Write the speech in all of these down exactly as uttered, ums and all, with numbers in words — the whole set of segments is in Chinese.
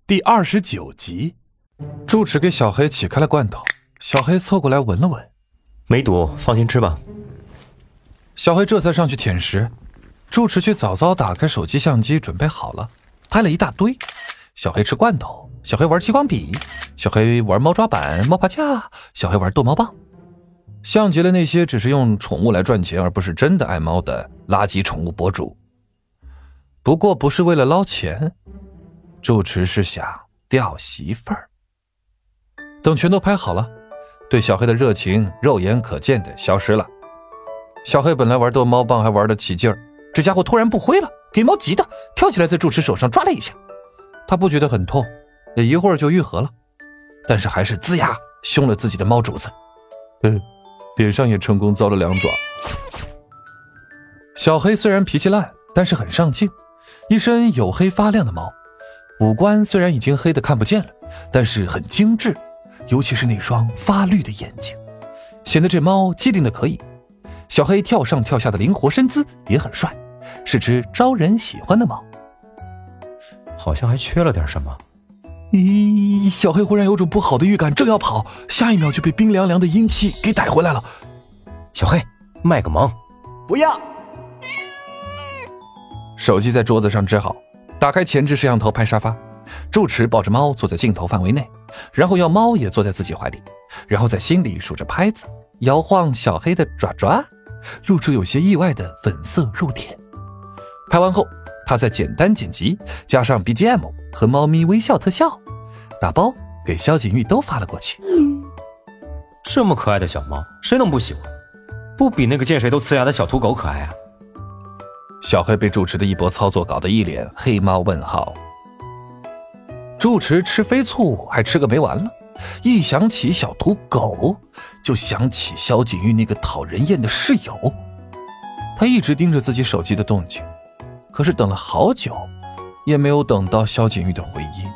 第二十九集。住持给小黑起开了罐头，小黑凑过来闻了闻， 没毒，放心吃吧。 小黑这才上去舔食。住持却早早打开手机相机准备好了，拍了一大堆。小黑吃罐头，小黑玩激光笔，小黑玩猫抓板、猫爬架，小黑玩逗猫棒，像极了那些只是用宠物来赚钱而不是真的爱猫的垃圾宠物博主。不过不是为了捞钱，住持是想钓媳妇儿。等全都拍好了，对小黑的热情肉眼可见的消失了。小黑本来玩逗猫棒还玩得起劲儿，这家伙突然不挥了，给猫急的跳起来在住持手上抓了一下。他不觉得很痛，也一会儿就愈合了，但是还是龇牙凶了自己的猫主子。嗯，脸上也成功遭了两爪。小黑虽然脾气烂，但是很上进，一身黝黑发亮的毛，五官虽然已经黑得看不见了，但是很精致，尤其是那双发绿的眼睛，显得这猫机灵的可以。小黑跳上跳下的灵活身姿也很帅，是只招人喜欢的猫。 好像还缺了点什么。 咦，小黑忽然有种不好的预感，正要跑，下一秒就被冰凉凉的阴气给逮回来了。 小黑，卖个萌。 不要。 手机在桌子上支好，打开前置摄像头拍沙发。住持抱着猫坐在镜头范围内，然后要猫也坐在自己怀里，然后在心里数着拍子，摇晃小黑的爪爪，露出有些意外的粉色肉甜。拍完后，他再简单剪辑，加上 B G M 和猫咪微笑特效，打包给萧景玉都发了过去。 这么可爱的小猫，谁能不喜欢？不比那个见谁都呲牙的小土狗可爱啊！ 小黑被住持的一波操作搞得一脸黑猫问号。住持吃飞醋还吃个没完了，一想起小土狗，就想起萧景玉那个讨人厌的室友。他一直盯着自己手机的动静，可是等了好久，也没有等到萧景玉的回音。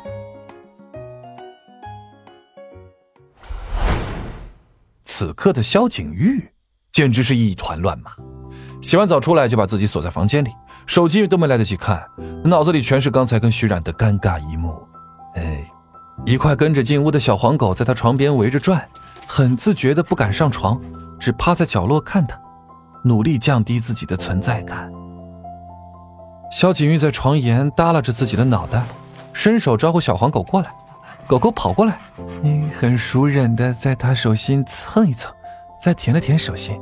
此刻的萧景玉简直是一团乱麻，洗完澡出来就把自己锁在房间里，手机都没来得及看，脑子里全是刚才跟徐冉的尴尬一幕。哎，一块跟着进屋的小黄狗在他床边围着转，很自觉的不敢上床，只趴在角落看他，努力降低自己的存在感。萧景玉在床沿耷拉着自己的脑袋，伸手招呼小黄狗过来，狗狗跑过来，嗯，很熟稔的在他手心蹭一蹭，再舔了舔手心。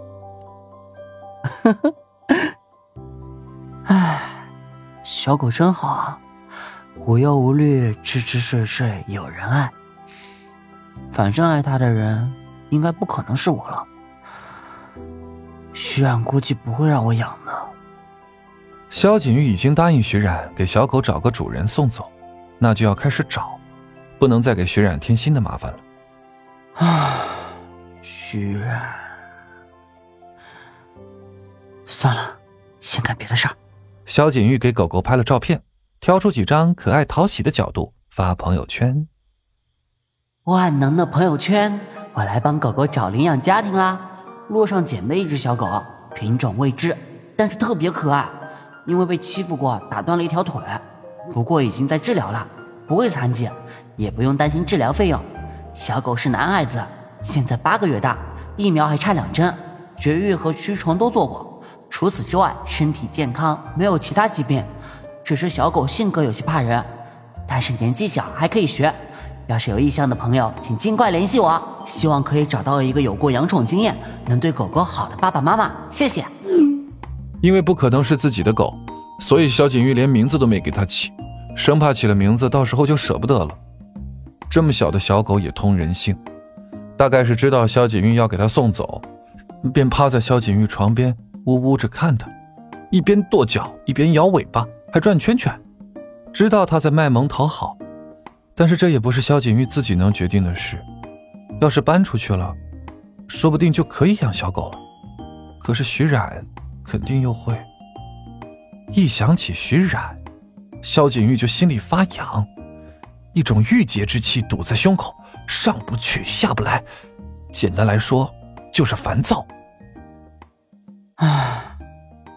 唉，小狗真好啊，无忧无虑，吃吃睡睡，有人爱。反正爱它的人应该不可能是我了，徐冉估计不会让我养的。 萧景玉已经答应徐冉给小狗找个主人送走，那就要开始找，不能再给徐冉添新的麻烦了。 唉，徐冉，算了，先干别的事儿。 萧景玉给狗狗拍了照片，挑出几张可爱讨喜的角度发朋友圈。 万能的朋友圈，我来帮狗狗找领养家庭啦！路上捡的一只小狗，品种未知，但是特别可爱，因为被欺负过打断了一条腿，不过已经在治疗了，不会残疾，也不用担心治疗费用。小狗是男孩子，现在八个月大，疫苗还差两针，绝育和驱虫都做过，除此之外身体健康，没有其他疾病，只是小狗性格有些怕人，但是年纪小还可以学。要是有意向的朋友，请尽快联系我，希望可以找到一个有过养宠经验，能对狗狗好的爸爸妈妈，谢谢。 因为不可能是自己的狗，所以萧景玉连名字都没给他起，生怕起了名字到时候就舍不得了。这么小的小狗也通人性，大概是知道萧景玉要给他送走，便趴在萧景玉床边呜呜着看他，一边跺脚一边摇尾巴，还转圈圈，知道他在卖萌讨好。但是这也不是萧景玉自己能决定的事，要是搬出去了，说不定就可以养小狗了。可是徐冉肯定又会。一想起徐冉，萧景玉就心里发痒，一种郁结之气堵在胸口，上不去下不来，简单来说就是烦躁。 唉，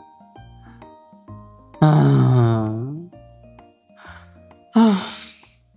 嗯，唉，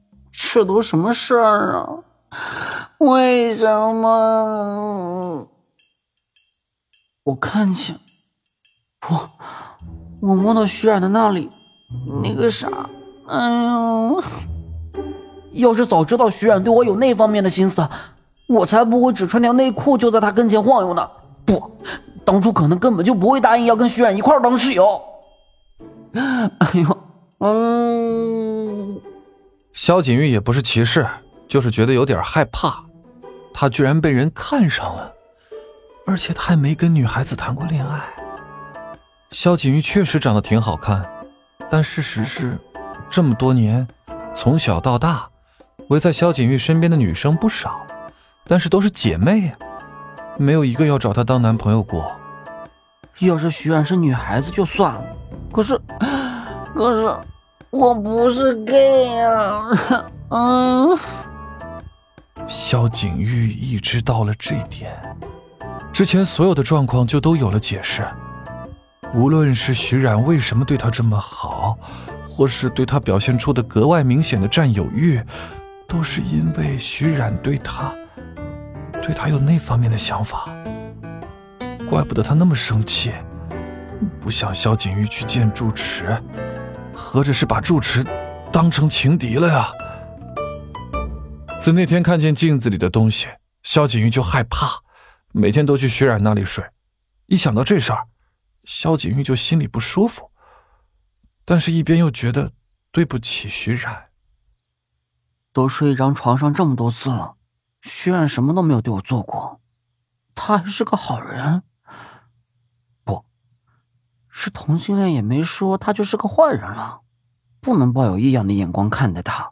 这都什么事儿啊？为什么？我看见，我我摸到徐冉的那里，那个啥，哎呀！要是早知道徐冉对我有那方面的心思，我才不会只穿条内裤就在他跟前晃悠呢。不，当初可能根本就不会答应要跟徐冉一块儿当室友。哎呦，嗯。 萧景玉也不是歧视，就是觉得有点害怕，他居然被人看上了，而且他还没跟女孩子谈过恋爱。萧景玉确实长得挺好看，但事实是，这么多年，从小到大，围在萧景玉身边的女生不少，但是都是姐妹呀，没有一个要找她当男朋友过。 要是徐冉是女孩子就算了，可是，可是我不是 gay 呀，嗯。 萧景玉意识到了这点，之前所有的状况就都有了解释。无论是徐冉为什么对他这么好，或是对他表现出的格外明显的占有欲，都是因为徐冉对他对他有那方面的想法。怪不得他那么生气，不想萧景玉去见住持，合着是把住持当成情敌了呀。自那天看见镜子里的东西，萧景玉就害怕，每天都去徐冉那里睡。一想到这事儿，萧景玉就心里不舒服，但是一边又觉得对不起徐冉。 都睡一张床上这么多次了，徐冉什么都没有对我做过，他还是个好人。不是同性恋也没说他就是个坏人了，不能抱有异样的眼光看待他。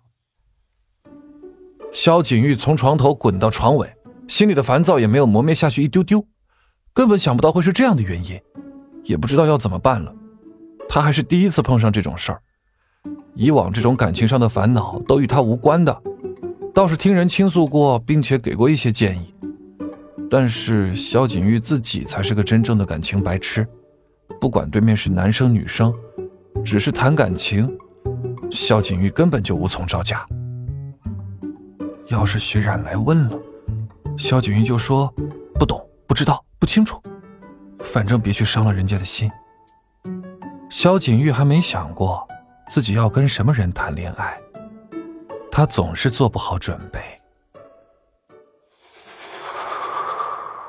萧景玉从床头滚到床尾，心里的烦躁也没有磨灭下去一丢丢，根本想不到会是这样的原因，也不知道要怎么办了。他还是第一次碰上这种事儿，以往这种感情上的烦恼都与他无关的，倒是听人倾诉过，并且给过一些建议。但是萧景玉自己才是个真正的感情白痴，不管对面是男生女生，只是谈感情，萧景玉根本就无从招架。要是徐冉来问了，萧景玉就说不懂、不知道、不清楚，反正别去伤了人家的心。萧景玉还没想过自己要跟什么人谈恋爱，他总是做不好准备。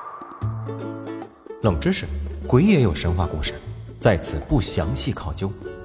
冷知识：鬼也有神话故事，在此不详细考究。